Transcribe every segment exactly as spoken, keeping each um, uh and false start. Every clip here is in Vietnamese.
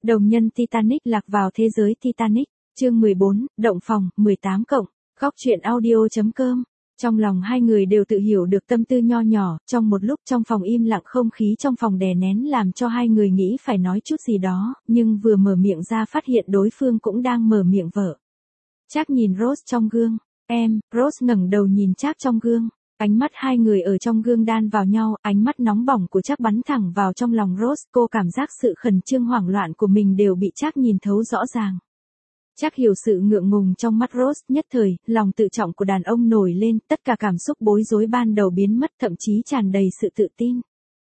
Đồng nhân Titanic lạc vào thế giới Titanic, chương mười bốn, động phòng, mười tám cộng, góc truyện audio.com. Trong lòng hai người đều tự hiểu được tâm tư nho nhỏ, trong một lúc trong phòng im lặng không khí trong phòng đè nén làm cho hai người nghĩ phải nói chút gì đó, nhưng vừa mở miệng ra phát hiện đối phương cũng đang mở miệng vợ. Trác nhìn Rose trong gương, em, Rose ngẩng đầu nhìn Trác trong gương. Ánh mắt hai người ở trong gương đan vào nhau, ánh mắt nóng bỏng của Trác bắn thẳng vào trong lòng Rose, cô cảm giác sự khẩn trương hoảng loạn của mình đều bị Trác nhìn thấu rõ ràng. Trác hiểu sự ngượng ngùng trong mắt Rose, nhất thời, lòng tự trọng của đàn ông nổi lên, tất cả cảm xúc bối rối ban đầu biến mất, thậm chí tràn đầy sự tự tin.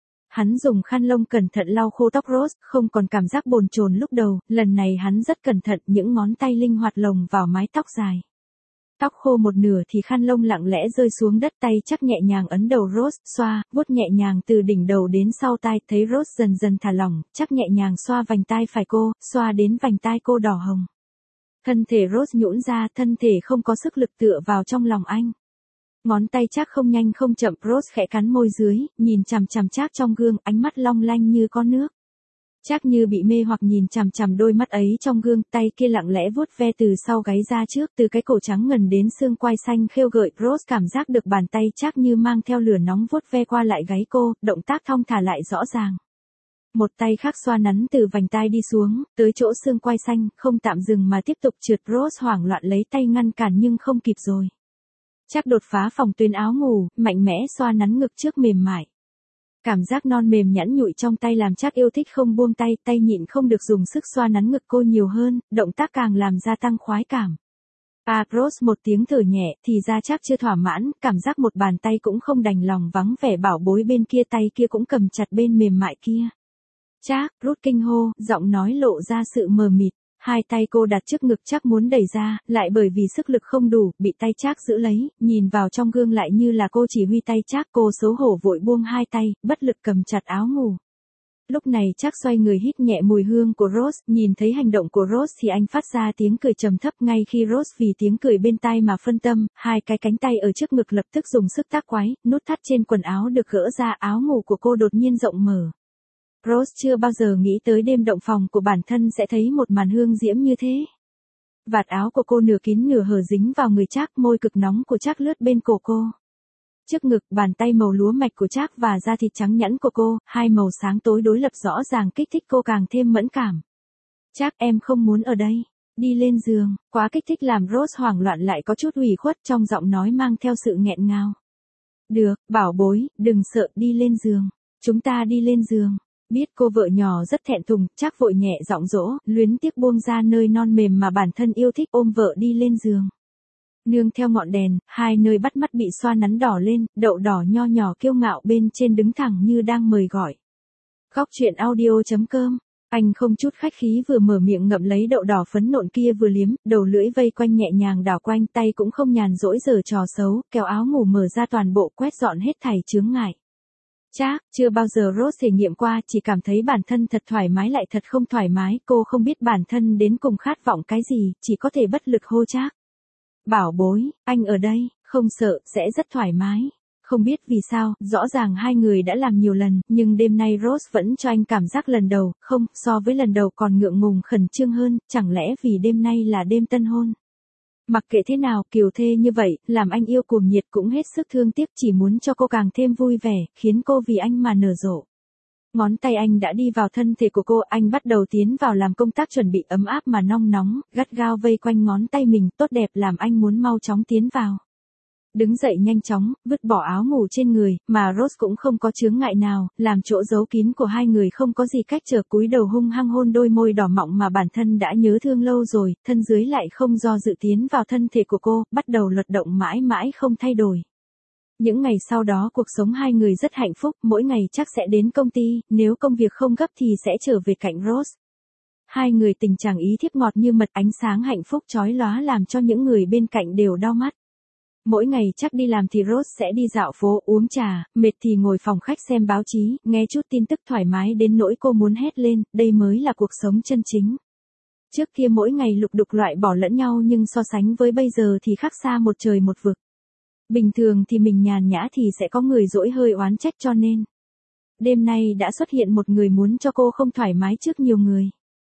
Hắn dùng khăn lông cẩn thận lau khô tóc Rose, không còn cảm giác bồn chồn lúc đầu, lần này hắn rất cẩn thận, những ngón tay linh hoạt lồng vào mái tóc dài. Tóc khô một nửa thì khăn lông lặng lẽ rơi xuống đất, tay Trác nhẹ nhàng ấn đầu Rose, xoa, vuốt nhẹ nhàng từ đỉnh đầu đến sau tai, thấy Rose dần dần thả lỏng, Trác nhẹ nhàng xoa vành tai phải cô, xoa đến vành tai cô đỏ hồng. Thân thể Rose nhũn ra, thân thể không có sức lực tựa vào trong lòng anh. Ngón tay Trác không nhanh không chậm, Rose khẽ cắn môi dưới, nhìn chằm chằm Trác trong gương, ánh mắt long lanh như có nước. Trác như bị mê hoặc nhìn chằm chằm đôi mắt ấy trong gương, tay kia lặng lẽ vuốt ve từ sau gáy ra trước, từ cái cổ trắng ngần đến xương quai xanh khêu gợi, Rose cảm giác được bàn tay Trác như mang theo lửa nóng vuốt ve qua lại gáy cô, động tác thong thả lại rõ ràng. Một tay khác xoa nắn từ vành tai đi xuống, tới chỗ xương quai xanh, không tạm dừng mà tiếp tục trượt, Rose hoảng loạn lấy tay ngăn cản nhưng không kịp rồi. Trác đột phá phòng tuyến áo ngủ, mạnh mẽ xoa nắn ngực trước mềm mại. Cảm giác non mềm nhẵn nhụi trong tay làm Trác yêu thích không buông tay, tay nhịn không được dùng sức xoa nắn ngực cô nhiều hơn, động tác càng làm gia tăng khoái cảm. À, Rose một tiếng thở nhẹ, thì ra Trác chưa thỏa mãn, cảm giác một bàn tay cũng không đành lòng vắng vẻ bảo bối bên kia, tay kia cũng cầm chặt bên mềm mại kia. Trác, rút kinh hô, giọng nói lộ ra sự mờ mịt, hai tay cô đặt trước ngực Trác muốn đẩy ra, lại bởi vì sức lực không đủ, bị tay Trác giữ lấy, nhìn vào trong gương lại như là cô chỉ huy tay Trác, cô xấu hổ vội buông hai tay, bất lực cầm chặt áo ngủ. Lúc này Trác xoay người hít nhẹ mùi hương của Rose, nhìn thấy hành động của Rose thì anh phát ra tiếng cười trầm thấp, ngay khi Rose vì tiếng cười bên tai mà phân tâm, hai cái cánh tay ở trước ngực lập tức dùng sức tác quái, nút thắt trên quần áo được gỡ ra, áo ngủ của cô đột nhiên rộng mở. Rose chưa bao giờ nghĩ tới đêm động phòng của bản thân sẽ thấy một màn hương diễm như thế. Vạt áo của cô nửa kín nửa hở dính vào người Trác, môi cực nóng của Trác lướt bên cổ cô. Trước ngực, bàn tay màu lúa mạch của Trác và da thịt trắng nhẵn của cô, hai màu sáng tối đối lập rõ ràng kích thích cô càng thêm mẫn cảm. Trác, em không muốn ở đây. Đi lên giường, quá kích thích làm Rose hoảng loạn lại có chút ủy khuất, trong giọng nói mang theo sự nghẹn ngào. Được, bảo bối, đừng sợ, đi lên giường. Chúng ta đi lên giường. Biết cô vợ nhỏ rất thẹn thùng, Trác vội nhẹ giọng dỗ, luyến tiếc buông ra nơi non mềm mà bản thân yêu thích, ôm vợ đi lên giường. Nương theo ngọn đèn, hai nơi bắt mắt bị xoa nắn đỏ lên, đậu đỏ nho nhỏ kiêu ngạo bên trên đứng thẳng như đang mời gọi. Góc truyện audio.com. Anh không chút khách khí vừa mở miệng ngậm lấy đậu đỏ phấn nộn kia vừa liếm, đầu lưỡi vây quanh nhẹ nhàng đảo quanh, tay cũng không nhàn rỗi giở trò xấu, kéo áo ngủ mở ra toàn bộ, quét dọn hết thảy chướng ngại. Trác, chưa bao giờ Rose thể nghiệm qua, chỉ cảm thấy bản thân thật thoải mái lại thật không thoải mái, cô không biết bản thân đến cùng khát vọng cái gì, chỉ có thể bất lực hô Trác. Bảo bối, anh ở đây, không sợ, sẽ rất thoải mái. Không biết vì sao, rõ ràng hai người đã làm nhiều lần, nhưng đêm nay Rose vẫn cho anh cảm giác lần đầu, không, so với lần đầu còn ngượng ngùng khẩn trương hơn, chẳng lẽ vì đêm nay là đêm tân hôn. Mặc kệ thế nào, kiều thê như vậy, làm anh yêu cuồng nhiệt cũng hết sức thương tiếc, chỉ muốn cho cô càng thêm vui vẻ, khiến cô vì anh mà nở rộ. Ngón tay anh đã đi vào thân thể của cô, anh bắt đầu tiến vào làm công tác chuẩn bị ấm áp mà nong nóng, gắt gao vây quanh ngón tay mình, tốt đẹp làm anh muốn mau chóng tiến vào. Đứng dậy nhanh chóng, vứt bỏ áo ngủ trên người, mà Rose cũng không có chướng ngại nào, làm chỗ giấu kín của hai người không có gì cách trở, cúi đầu hung hăng hôn đôi môi đỏ mọng mà bản thân đã nhớ thương lâu rồi, thân dưới lại không do dự tiến vào thân thể của cô, bắt đầu luật động mãi mãi không thay đổi. Những ngày sau đó cuộc sống hai người rất hạnh phúc, mỗi ngày Trác sẽ đến công ty, nếu công việc không gấp thì sẽ trở về cạnh Rose. Hai người tình trạng ý thiếp ngọt như mật, ánh sáng hạnh phúc chói lóa làm cho những người bên cạnh đều đau mắt. Mỗi ngày Trác đi làm thì Rose sẽ đi dạo phố, uống trà, mệt thì ngồi phòng khách xem báo chí, nghe chút tin tức thoải mái đến nỗi cô muốn hét lên, đây mới là cuộc sống chân chính. Trước kia mỗi ngày lục đục loại bỏ lẫn nhau nhưng so sánh với bây giờ thì khác xa một trời một vực. Bình thường thì mình nhàn nhã thì sẽ có người dỗi hơi oán trách cho nên. Đêm nay đã xuất hiện một người muốn cho cô không thoải mái trước nhiều người.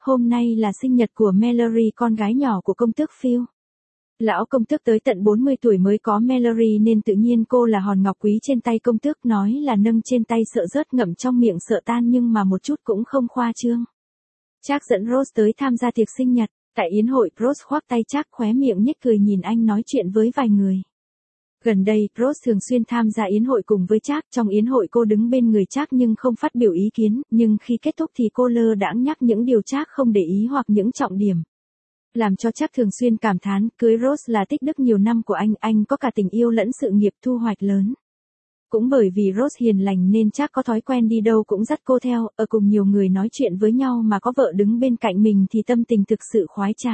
hôm nay là sinh nhật của Mallory, con gái nhỏ của công tước Phil. Lão công tước tới tận bốn mươi tuổi mới có Mallory nên tự nhiên cô là hòn ngọc quý trên tay công tước, nói là nâng trên tay sợ rớt ngậm trong miệng sợ tan nhưng mà một chút cũng không khoa trương. Charles dẫn Rose tới tham gia tiệc sinh nhật, tại yến hội Rose khoác tay Charles, khóe miệng nhếch cười nhìn anh nói chuyện với vài người. Gần đây, Rose thường xuyên tham gia yến hội cùng với Charles, trong yến hội cô đứng bên người Charles nhưng không phát biểu ý kiến, nhưng khi kết thúc thì cô lơ đãng nhắc những điều Charles không để ý hoặc những trọng điểm. Làm cho Charles thường xuyên cảm thán, cưới Rose là tích đức nhiều năm của anh, anh có cả tình yêu lẫn sự nghiệp thu hoạch lớn. Cũng bởi vì Rose hiền lành nên Charles có thói quen đi đâu cũng dắt cô theo, ở cùng nhiều người nói chuyện với nhau mà có vợ đứng bên cạnh mình thì tâm tình thực sự khoái trá.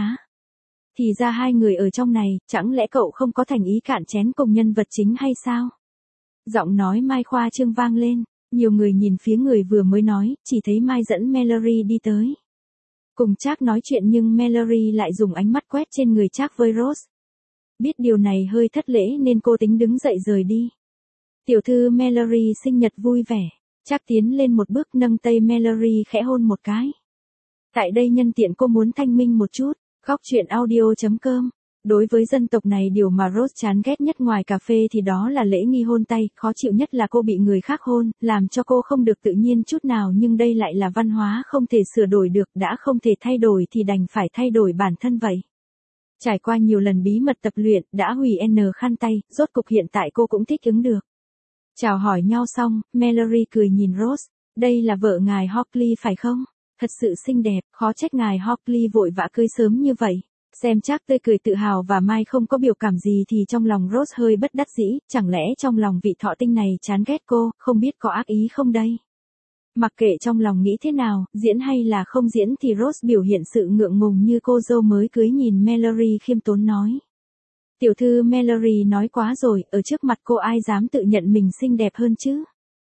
Thì ra hai người ở trong này, chẳng lẽ cậu không có thành ý cạn chén cùng nhân vật chính hay sao? Giọng nói Mai khoa trương vang lên, nhiều người nhìn phía người vừa mới nói, chỉ thấy Mai dẫn Mallory đi tới. Cùng Charles nói chuyện nhưng Mallory lại dùng ánh mắt quét trên người Charles với Rose. Biết điều này hơi thất lễ nên cô tính đứng dậy rời đi. Tiểu thư Mallory sinh nhật vui vẻ. Charles tiến lên một bước nâng tay Mallory khẽ hôn một cái. Tại đây nhân tiện cô muốn thanh minh một chút. Góc truyện audio chấm com. Đối với dân tộc này điều mà Rose chán ghét nhất ngoài cà phê thì đó là lễ nghi hôn tay, khó chịu nhất là cô bị người khác hôn, làm cho cô không được tự nhiên chút nào, nhưng đây lại là văn hóa không thể sửa đổi được, đã không thể thay đổi thì đành phải thay đổi bản thân vậy. Trải qua nhiều lần bí mật tập luyện, đã hủy n khăn tay, rốt cục hiện tại cô cũng thích ứng được. Chào hỏi nhau xong, Mallory cười nhìn Rose, đây là vợ ngài Hockley phải không? Thật sự xinh đẹp, khó trách ngài Hockley vội vã cưới sớm như vậy. Xem Charles tươi cười tự hào và Mai không có biểu cảm gì thì trong lòng Rose hơi bất đắc dĩ, chẳng lẽ trong lòng vị thọ tinh này chán ghét cô, không biết có ác ý không đây? Mặc kệ trong lòng nghĩ thế nào, diễn hay là không diễn thì Rose biểu hiện sự ngượng ngùng như cô dâu mới cưới, nhìn Mallory khiêm tốn nói. Tiểu thư Mallory nói quá rồi, ở trước mặt cô ai dám tự nhận mình xinh đẹp hơn chứ?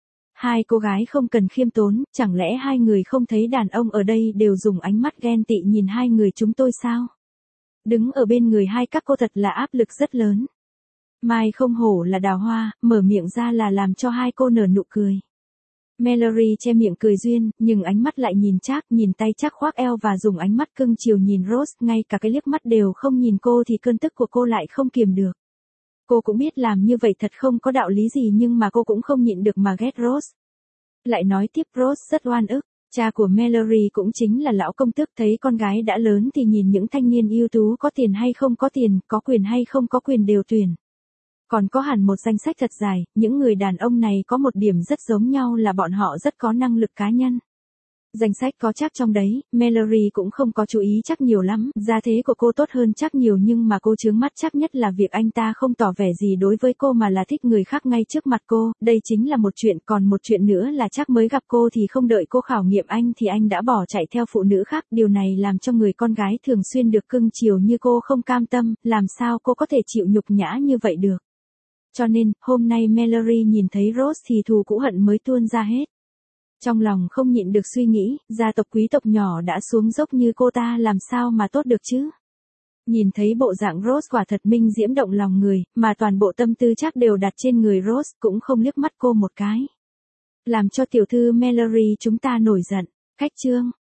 Hai cô gái không cần khiêm tốn, chẳng lẽ hai người không thấy đàn ông ở đây đều dùng ánh mắt ghen tị nhìn hai người chúng tôi sao? Đứng ở bên người hai các cô thật là áp lực rất lớn. Mai không hổ là đào hoa, mở miệng ra là làm cho hai cô nở nụ cười. Mallory che miệng cười duyên, nhưng ánh mắt lại nhìn Charles, nhìn tay Charles khoác eo và dùng ánh mắt cưng chiều nhìn Rose, ngay cả cái liếc mắt đều không nhìn cô thì cơn tức của cô lại không kiềm được. Cô cũng biết làm như vậy thật không có đạo lý gì nhưng mà cô cũng không nhịn được mà ghét Rose. Lại nói tiếp Rose rất oan ức. Cha của Mallory cũng chính là lão công tước, thấy con gái đã lớn thì nhìn những thanh niên ưu tú có tiền hay không có tiền, có quyền hay không có quyền đều tuyển. Còn có hẳn một danh sách thật dài, những người đàn ông này có một điểm rất giống nhau là bọn họ rất có năng lực cá nhân. Danh sách có chắc trong đấy, Mallory cũng không có chú ý chắc nhiều lắm, gia thế của cô tốt hơn chắc nhiều nhưng mà cô chướng mắt chắc nhất là việc anh ta không tỏ vẻ gì đối với cô mà là thích người khác ngay trước mặt cô, đây chính là một chuyện, còn một chuyện nữa là chắc mới gặp cô thì không đợi cô khảo nghiệm anh thì anh đã bỏ chạy theo phụ nữ khác, điều này làm cho người con gái thường xuyên được cưng chiều như cô không cam tâm, làm sao cô có thể chịu nhục nhã như vậy được. Cho nên, hôm nay Mallory nhìn thấy Rose thì thù cũ hận mới tuôn ra hết. Trong lòng không nhịn được suy nghĩ, gia tộc quý tộc nhỏ đã xuống dốc như cô ta làm sao mà tốt được chứ? Nhìn thấy bộ dạng Rose quả thật minh diễm động lòng người, mà toàn bộ tâm tư chắc đều đặt trên người Rose, cũng không liếc mắt cô một cái. Làm cho tiểu thư Mallory chúng ta nổi giận. Khách chương.